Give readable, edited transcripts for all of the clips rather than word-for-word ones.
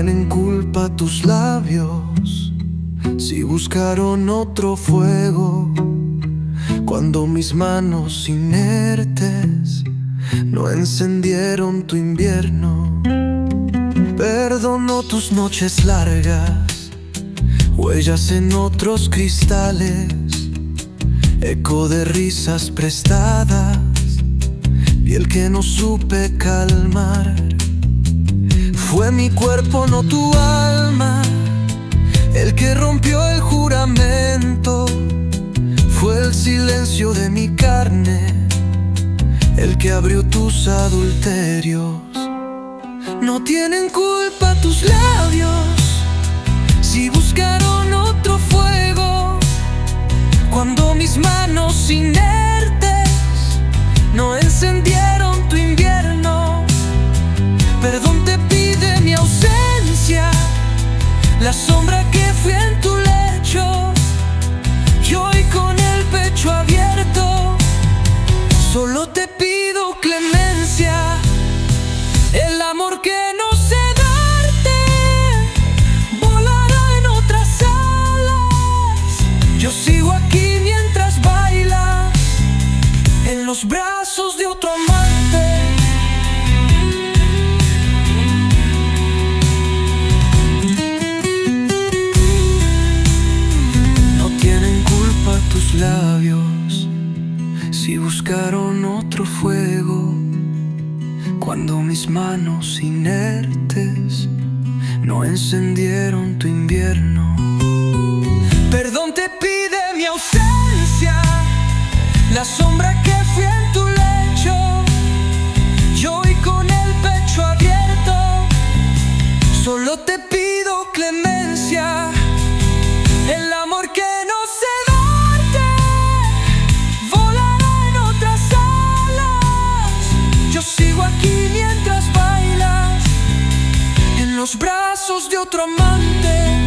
tienen culpa tus labios si buscaron otro fuego cuando mis manos inertes no encendieron tu invierno? Perdono tus noches largas, huellas en otros cristales, eco de risas prestadas, piel que no supe calmar. Fue mi cuerpo, no tu alma, el que rompió el juramento. Fue el silencio de mi carne el que abrió tus adulterios. No tienen culpa tus labios si buscaron otro fuego cuando mis manos inertes no encendieron tu invierno. Perdón te pide mi ausencia, la sombra que fui en tu lecho, y hoy con el pecho abierto solo te pido clemencia. El amor que no sé darte volará en otras alas. Yo sigo aquí mientras bailas en los brazos de otro amante. No tienen culpa tus labios si buscaron otro fuego cuando mis manos inertes no encendieron tu invierno. Perdón te pide mi ausencia, la sombra que fui en tu lecho, y hoy con el pecho abierto solo te pido clemencia. El amor que no sé darte volará en otras alas. Yo sigo aquí mientras bailas en los brazos de otro amante.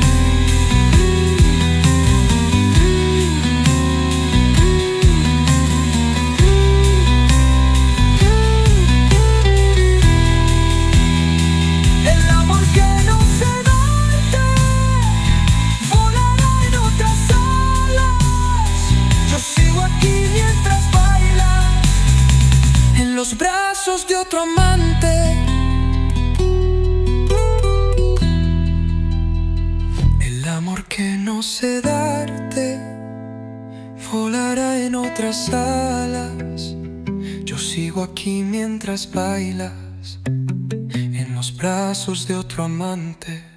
El amor que no sé darte volará en otras alas. Yo sigo aquí mientras bailas en los brazos de otro amante. El amor que no sé darte volará en otras alas. Yo sigo aquí mientras bailas en los brazos de otro amante.